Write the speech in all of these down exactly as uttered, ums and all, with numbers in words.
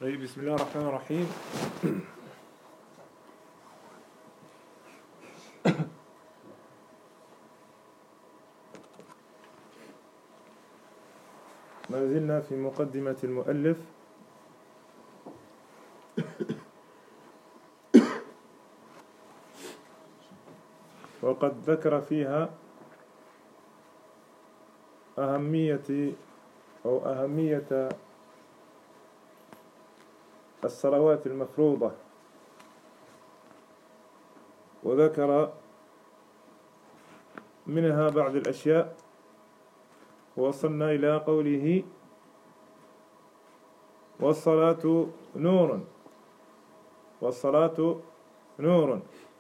Oui, bismillah ar-Rahman ar-Rahim. ما زلنا في مقدمة المؤلف وقد ذكر فيها أهمية أو أهمية الصلوات المفروضة، وذكر منها بعض الأشياء، ووصلنا إلى قوله والصلاة نور والصلاة نور.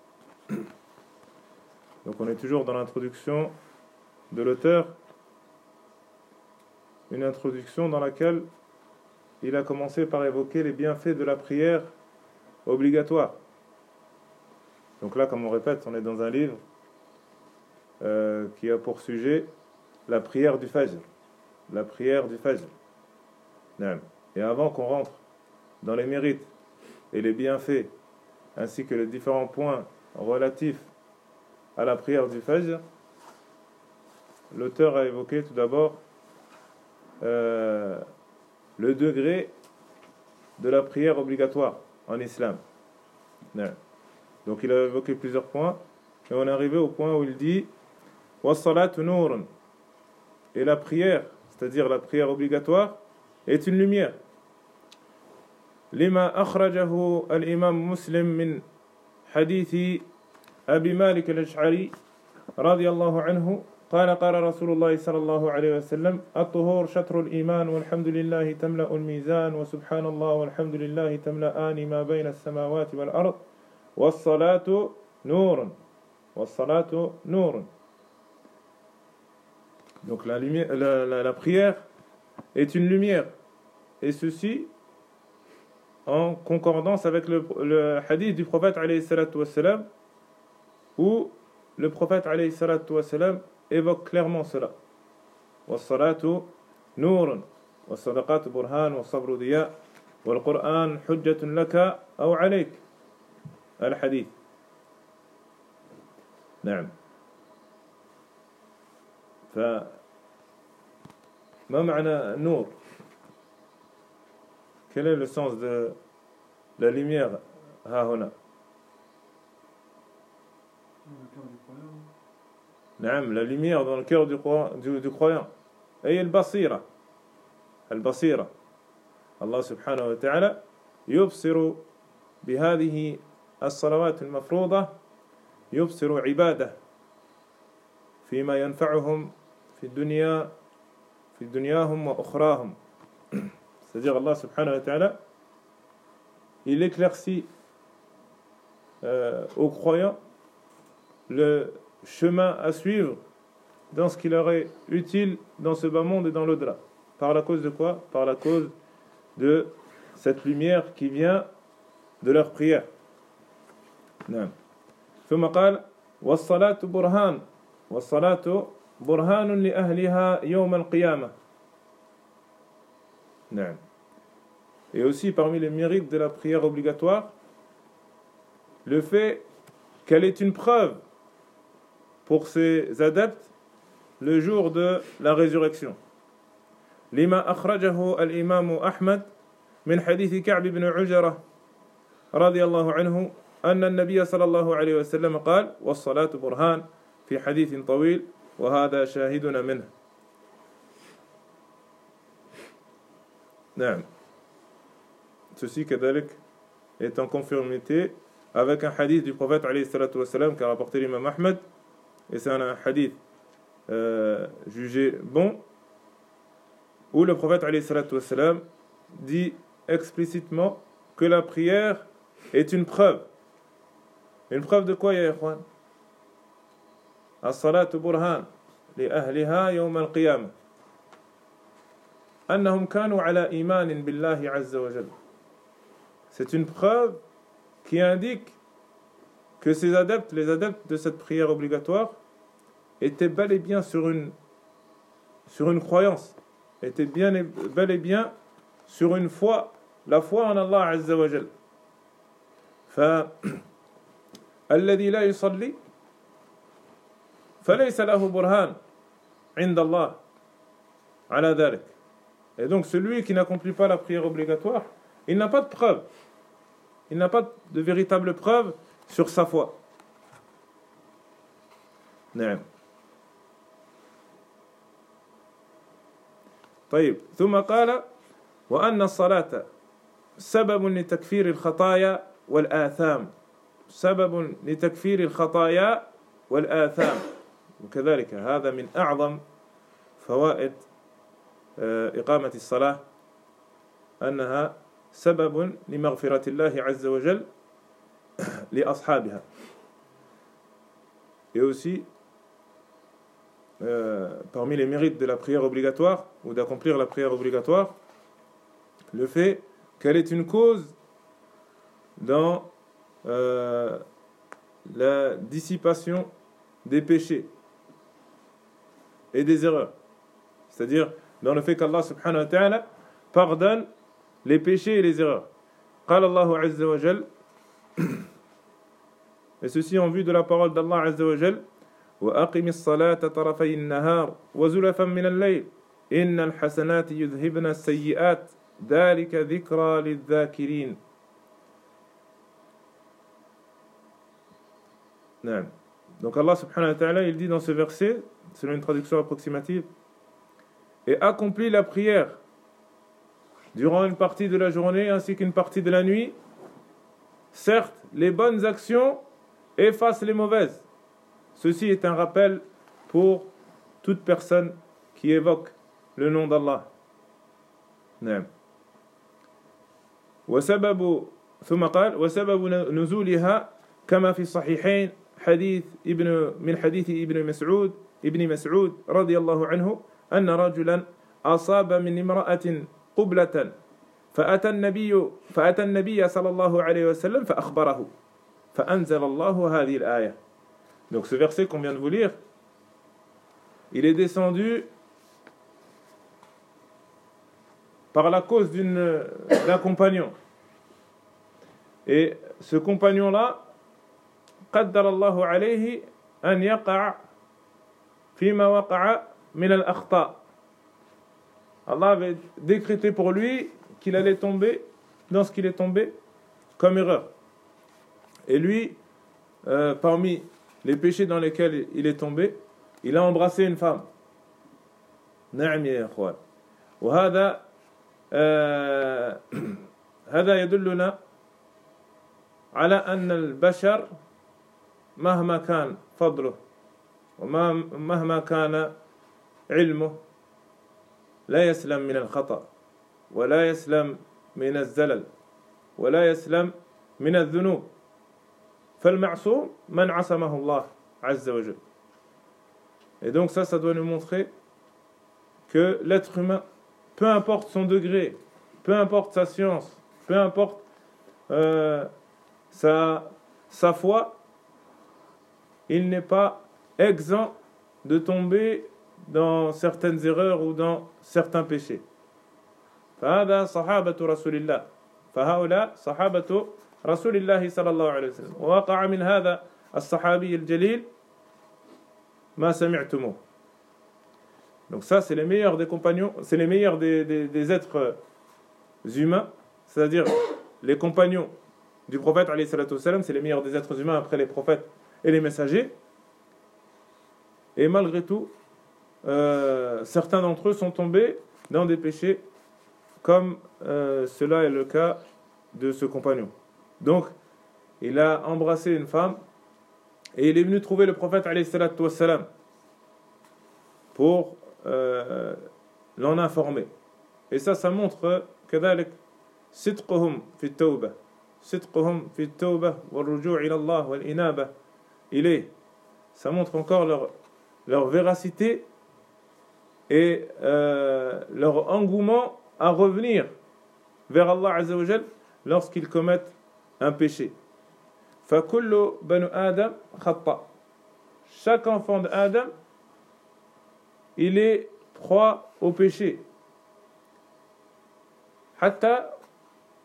Donc on est toujours dans l'introduction de l'auteur, une introduction dans laquelle il a commencé par évoquer les bienfaits de la prière obligatoire. Donc là, comme on répète, on est dans un livre euh, qui a pour sujet la prière du Fajr. La prière du Fajr. Et avant qu'on rentre dans les mérites et les bienfaits, ainsi que les différents points relatifs à la prière du Fajr, l'auteur a évoqué tout d'abord euh, le degré de la prière obligatoire en islam. Donc il a évoqué plusieurs points, et on est arrivé au point où il dit wassalatu nurun, et la prière, c'est-à-dire la prière obligatoire, est une lumière. Lima akhrajahu al-imam Muslim min hadithi Abi Malik al-Ash'ari radiyallahu anhu قال قال رسول الله صلى الله عليه وسلم الطهور شطر الإيمان والحمد لله تملأ الميزان وسبحان الله والحمد لله تملأان ما بين السماوات والأرض والصلاة نور والصلاة نور. Donc la, lumière, la, la, la prière est une lumière, et ceci en concordance avec le, le hadith du prophète alayhi salatu wassalam, où le prophète alayhi salatu wassalam évoque clairement cela. والصلاة نور والصدقات برهان والصبر ضياء والقرآن حجة لك أو عليك. الحديث. نعم. فما معنى نور؟ Quel est le sens de la lumière ها هنا؟ نعم، la lumière dans le cœur du, du, du croyant. أي البصيرة البصيرة. الله سبحانه وتعالى يبصر بهذه الصلوات المفروضة، يبصر عباده فيما ينفعهم في الدنيا في دنياهم وأخراهم. C'est-à-dire Allah subhanahu wa ta'ala, il éclaircit euh, aux croyants le chemin à suivre dans ce qui leur est utile dans ce bas monde et dans l'au-delà. Par la cause de quoi? Par la cause de cette lumière qui vient de leur prière. نعم. ثم قال والصلاة برهان والصلاة برهان لأهلها يوم القيامة. نعم. Et aussi parmi les mérites de la prière obligatoire, le fait qu'elle est une preuve pour ses adeptes le jour de la résurrection. لما أخرجه الإمام أحمد من حديث كعب بن عجرة رضي الله عنه أن النبي صلى الله عليه وسلم قال والصلاة برهان في حديث طويل وهذا شاهدنا منه. نعم. Ceci كذلك est en conformité avec un hadith du prophète alayhi salatu wassalam qu'a rapporté l'imam Ahmed, et c'est un hadith euh, jugé bon, où le prophète alayhi salatu wassalam dit explicitement que la prière est une preuve. Une preuve de quoi, ya ikhwan? As-salatu burhan li ahliha yawm al-qiyamah annahum kanu ala imanin billahi azza wa jalla. C'est une preuve qui indique que ces adeptes, les adeptes de cette prière obligatoire, étaient bel et bien sur une, sur une croyance, étaient bien et, bel et bien sur une foi la foi en Allah Azza wa Jal. فالذي لا يصلي فليس له برهان عند الله على ذلك. Et donc celui qui n'accomplit pas la prière obligatoire, il n'a pas de preuve. Il n'a pas de véritable preuve sur sa foi. نعم. طيب ثم قال وأن الصلاة سبب لتكفير الخطايا والآثام سبب لتكفير الخطايا والآثام وكذلك هذا من أعظم فوائد إقامة الصلاة أنها سبب لمغفرة الله عز وجل لأصحابها. Et aussi euh, parmi les mérites de la prière obligatoire ou d'accomplir la prière obligatoire, le fait qu'elle est une cause dans euh, la dissipation des péchés et des erreurs, c'est-à-dire dans le fait qu'Allah subhanahu wa ta'ala pardonne les péchés et les erreurs. قال الله عز وجل, et ceci en vue de la parole d'Allah azza wa jal, وأقم الصلاة طرفي النهار وزلفا من الليل إن الحسنات يذهبن السيئات ذلك ذكرى للذاكرين. نعم. Donc Allah subhanahu wa ta'ala il dit dans ce verset, selon une traduction approximative, et accomplit la prière durant une partie de la journée ainsi qu'une partie de la nuit. Certes, les bonnes actions effacent les mauvaises. Ceci est un rappel pour toute personne qui évoque le nom d'Allah. نعم. وسبب ثم قال وسبب نزولها كما في الصحيحين حديث ابن من حديث ابن مسعود ابن مسعود رضي الله عنه أن رجلا أصاب من امرأة قبلة فأتى النبي فأتى النبي صلى الله عليه وسلم فأخبره فأنزل الله هذه الآية. Donc ce verset qu'on vient de vous lire, il est descendu par la cause d'une, d'un compagnon. Et ce compagnon-là, قدر الله عليه أن يقع فيما وقع من الأخطاء. Allah avait décrété pour lui qu'il allait tomber dans ce qu'il est tombé comme erreur. Et lui, euh, parmi les péchés dans lesquels il est tombé, il a embrassé une femme. نعم يا إخوان. وهذا هذا يدلنا على أن البشر مهما كان فضله ومهما كان علمه لا يسلم من الخطأ ولا يسلم من الزلل ولا يسلم من الذنوب. فالمعصوم من عصمه الله عز وجل. Et donc ça, ça doit nous montrer que l'être humain, peu importe son degré, peu importe sa science, peu importe euh, sa, sa foi, il n'est pas exempt de tomber dans certaines erreurs ou dans certains péchés. فهذا صحابة رسول الله فهؤلاء صحابة رسول الله صلى الله عليه وسلم ووقع من هذا الصحابي الجليل ما سمعتموه. Donc ça c'est les meilleurs des compagnons, c'est les meilleurs des, des, des êtres humains, c'est-à-dire les compagnons du prophète alayhi salatu wassalam, c'est les meilleurs des êtres humains après les prophètes et les messagers. Et malgré tout, euh, certains d'entre eux sont tombés dans des péchés comme euh, cela est le cas de ce compagnon. Donc, il a embrassé une femme et il est venu trouver le prophète alayhi salatu wassalam pour euh, l'en informer. Et ça, ça montre كذلك صدقهم في التوبة صدقهم في التوبة والرجوع إلى الله والإنابة إليه. Ça montre encore leur, leur véracité et euh, leur engouement à revenir vers Allah Azza wa Jal lorsqu'ils commettent un péché. فَكُلُّ بَنُ آدَمْ خَطَّأ. Chaque enfant d'Adam, il est proie au péché. حتى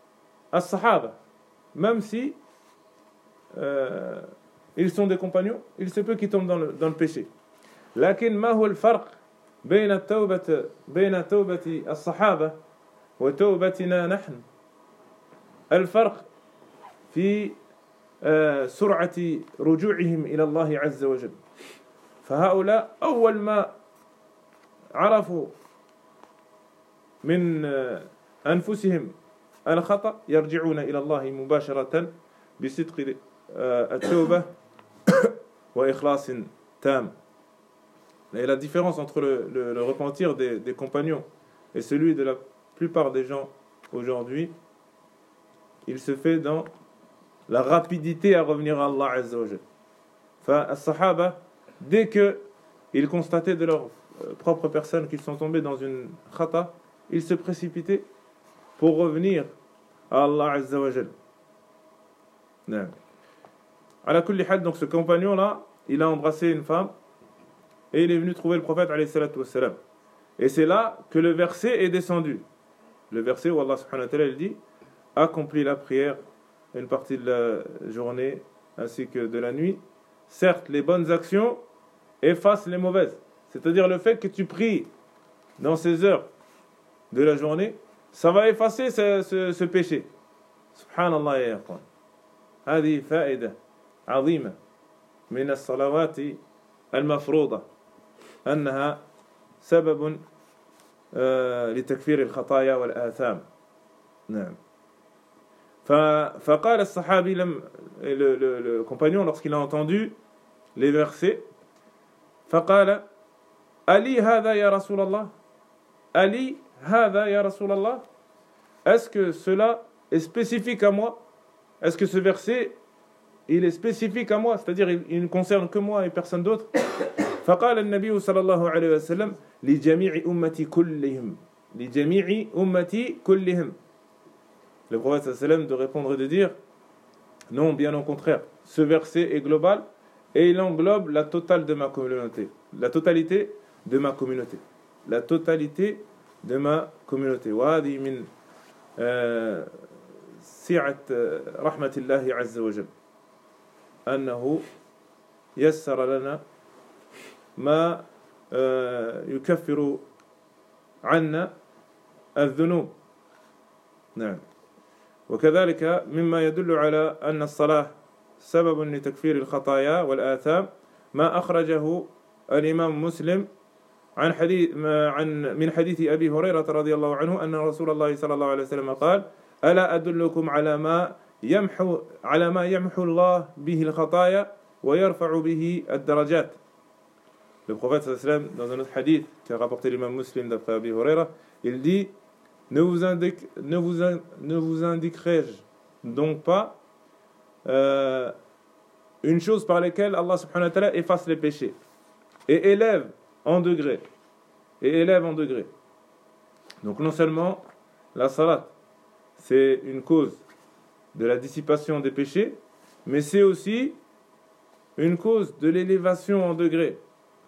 as-sahaba, même si euh, ils sont des compagnons, il se peut qu'ils tombent dans le, dans le péché. لكن ما هو الفرق بين التوبة بين توبة الصحابة وتوبتنا نحن؟ الفرق في سرعة رجوعهم إلى الله عز وجل. فهؤلاء أول ما عرفوا من أنفسهم الخطأ يرجعون إلى الله مباشرة بصدق التوبة وإخلاص تام. Et la différence entre le, le, le repentir des, des compagnons et celui de la plupart des gens aujourd'hui, il se fait dans la rapidité à revenir à Allah Azza wa Jal. Enfin, as-sahaba, dès qu'ils constataient de leur propre personne qu'ils sont tombés dans une khata, ils se précipitaient pour revenir à Allah Azza wa Jal. Ala kulli hal, donc ce compagnon-là, il a embrassé une femme et il est venu trouver le prophète alayhi salatu wassalam. Et c'est là que le verset est descendu. Le verset où Allah subhanahu wa ta'ala il dit accomplis la prière une partie de la journée ainsi que de la nuit. Certes, les bonnes actions effacent les mauvaises. C'est-à-dire le fait que tu pries dans ces heures de la journée, ça va effacer ce, ce, ce péché. Subhanallah ya ikhwan. هذه فائدة عظيمة من الصلوات المفروضة أنها سبب لتكفير الخطايا والآثام. نعم. فقال الصحابي لم le, le, le compagnon lorsqu'il a entendu les versets فقال ألي هذا يا رسول الله ألي هذا يا رسول الله est-ce que cela est spécifique à moi? Est-ce que ce verset il est spécifique à moi, c'est-à-dire il, il ne concerne que moi et personne d'autre? فقال النبي صلى الله عليه وسلم لجميع أمتي كلهم لجميع أمتي كلهم. Le prophète sallallahu alayhi wa sallam de répondre et de dire non, bien au contraire, ce verset est global et il englobe la totale de ma communauté, la totalité de ma communauté, la totalité de ma communauté. وهذه من سعة رحمة الله عز وجل أنه يسر لنا ما يكفر عنا الذنوب. نعم. وكذلك مما يدل على أن الصلاة سبب لتكفير الخطايا والآثام ما أخرجه الإمام مسلم عن حديث عن من حديث أبي هريرة رضي الله عنه أن رسول الله صلى الله عليه وسلم قال ألا أدلكم على ما يمحو على ما يمحو الله به الخطايا ويرفع به الدرجات. Le prophète sallallahu alayhi wa sallam, dans un autre hadith qu'a rapporté l'imam Muslim d'après Abi Huraira, il dit ne vous, indique, ne vous, ne vous indiquerai-je donc pas euh, une chose par laquelle Allah subhanahu wa ta'ala efface les péchés et élève en degrés et élève en degrés. Donc non seulement la salat c'est une cause de la dissipation des péchés, mais c'est aussi une cause de l'élévation en degrés.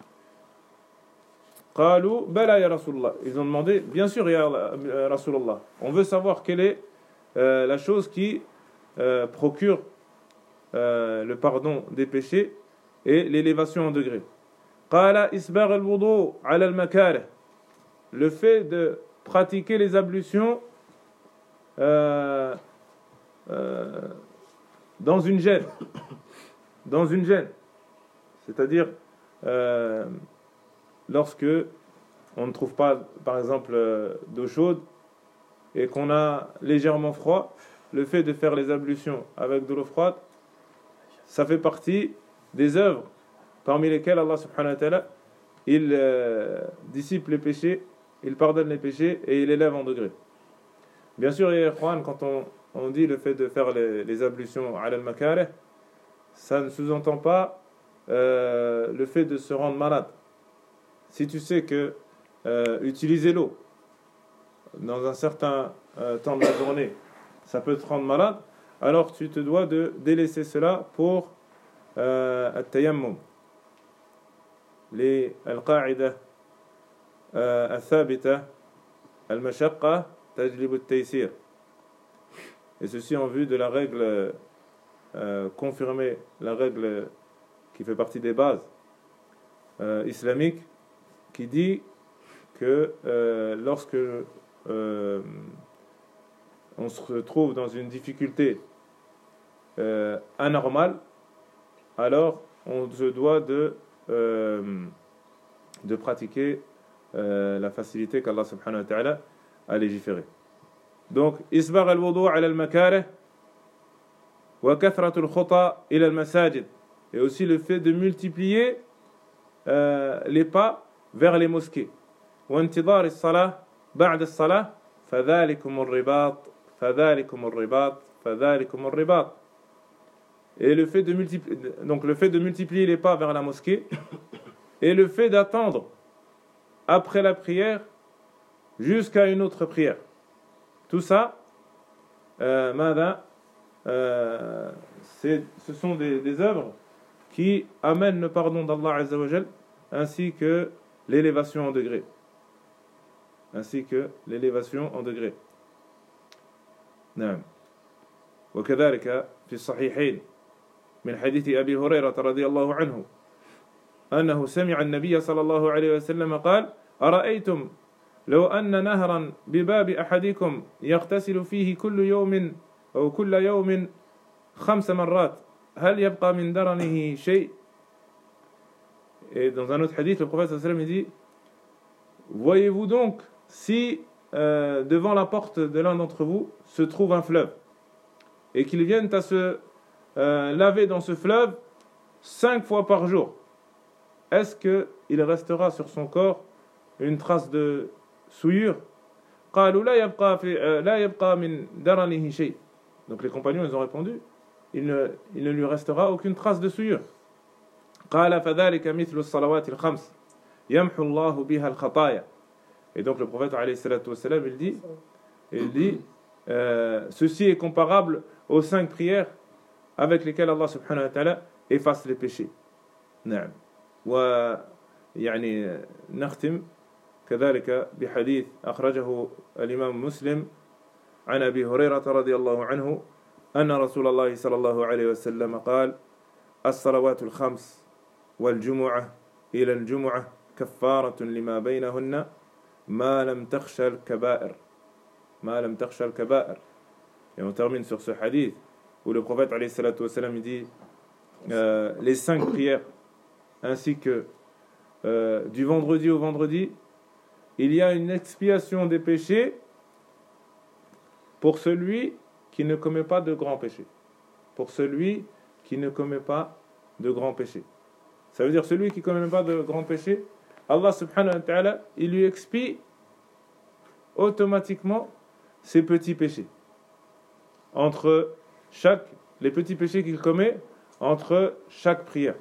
قالوا بلى يا رسول الله. Ils ont demandé, bien sûr ya Rasulullah, on veut savoir quelle est euh, la chose qui euh, procure euh, le pardon des péchés et l'élévation en degrés. قال إسباغ الوضوء على المكاره. Le fait de pratiquer les ablutions euh, euh, dans une gêne, dans une gêne, c'est-à-dire euh, lorsque on ne trouve pas, par exemple, euh, d'eau chaude et qu'on a légèrement froid, le fait de faire les ablutions avec de l'eau froide, ça fait partie des œuvres parmi lesquelles Allah subhanahu wa ta'ala il euh, dissipe les péchés, il pardonne les péchés et il élève en degrés. Bien sûr, quand on, on dit le fait de faire les, les ablutions ala al-makarih, ça ne sous-entend pas euh, le fait de se rendre malade. Si tu sais que euh, utiliser l'eau dans un certain euh, temps de la journée, ça peut te rendre malade, alors tu te dois de délaisser cela pour التيمم. للقاعدة الثابتة المشقة تجلب التيسير. et ceci en vue de la règle euh, confirmée, la règle qui fait partie des bases euh, islamiques, qui dit que euh, lorsque euh, on se retrouve dans une difficulté euh, anormale, alors on se doit de, euh, de pratiquer euh, la facilité qu'Allah subhanahu wa ta'ala a légiféré. Donc, isbagh al-wudu' ala al-makarih wa kathrat al-khuta ila al-masajid, et aussi le fait de multiplier euh, les pas vers les mosquées. Wa intidar as-salah ba'da as-salah fadhalikum ar-ribat fadhalikum ar-ribat fadhalikum ar-ribat. Et le fait de multiplier, donc le fait de multiplier les pas vers la mosquée et le fait d'attendre après la prière jusqu'à une autre prière. Tout ça, euh, mada, euh, c'est, ce sont des, des œuvres qui amènent le pardon d'Allah Azza wa Jal, ainsi que l'élévation en degré. Ainsi que l'élévation en degré. نعم. وكذلك في الصحيحين من حديث أبي هريرة رضي الله عنه أنه سمع النبي صلى الله عليه وسلم قال: أرأيتم لو أن نهرا بباب أحدكم يغتسل فيه كل يوم أو كل يوم خمس مرات هل يبقى من درنه شيء. Et dans un autre hadith, le prophète sallallahu alayhi wa sallam dit: voyez-vous donc si euh, devant la porte de l'un d'entre vous se trouve un fleuve et qu'ils viennent à se euh, laver dans ce fleuve cinq fois par jour, est-ce qu'il restera sur son corps une trace de souillure? قالوا لا يبقى في لا يبقى من درنه شيء. Donc les compagnons ils ont répondu, il ne, il ne lui restera aucune trace de souillure. قال فذلك مثل الصلوات الخمس يمحو الله بها الخطايا. Et donc le prophète alayhi salatu wassalam, il dit, il dit euh, ceci est comparable aux cinq prières avec lesquelles Allah subhanahu wa ta'ala efface les péchés. نعم. ويعني نختم كذلك بحديث أخرجه الإمام مسلم عن أبي هريرة رضي الله عنه أن رسول الله صلى الله عليه وسلم قال: الصلوات الخمس والجمعة إلى الجمعة كفارة لما بينهن ما لم تخشى الكبائر ما لم تخشى الكبائر. Et on termine sur ce hadith où le prophète alayhi salatu wassalam dit euh, les cinq prières ainsi que euh, du vendredi au vendredi, il y a une expiation des péchés pour celui qui ne commet pas de grands péchés. Pour celui qui ne commet pas de grands péchés. Ça veut dire celui qui ne commet pas de grands péchés, Allah subhanahu wa ta'ala, il lui expie automatiquement ses petits péchés. Entre chaque, les petits péchés qu'il commet, entre chaque prière.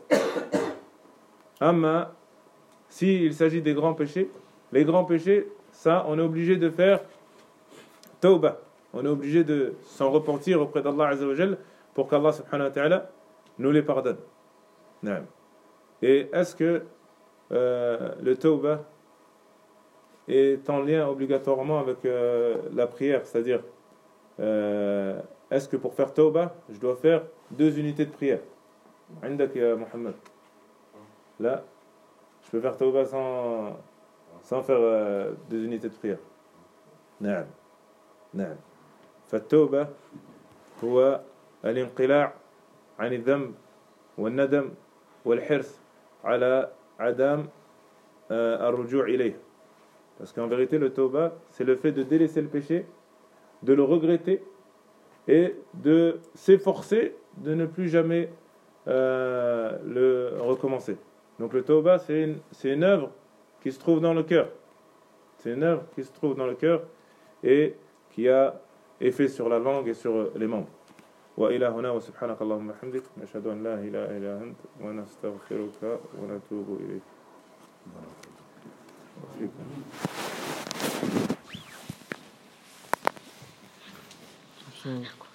Amma, s'il s'agit des grands péchés, les grands péchés, ça, on est obligé de faire tawbah. On est obligé de s'en repentir auprès d'Allah Azza wa Jal pour qu'Allah subhanahu wa ta'ala nous les pardonne. Et est-ce que euh, le tawbah est en lien obligatoirement avec euh, la prière? C'est-à-dire, euh, est-ce que pour faire tawbah, je dois faire deux unités de prière? عندك يا محمد. Là, je peux faire tawbah sans, sans faire euh, deux unités de prière. نعم نعم. فالتوبة هو الانقلاع عن الذنب والندم والحرص على عدم الرجوع إليه. Parce qu'en vérité, le tawbah, c'est le fait de délaisser le péché, de le regretter et de s'efforcer de ne plus jamais euh, le recommencer. Donc le tawbah, c'est une, c'est une œuvre qui se trouve dans le cœur. C'est une œuvre qui se trouve dans le cœur et qui a effet sur la langue et sur les membres. وإلى هنا وسبحانك اللهم وبحمدك نشهد أن لا إله إلا أنت ونستغفرك ونتوب إليك.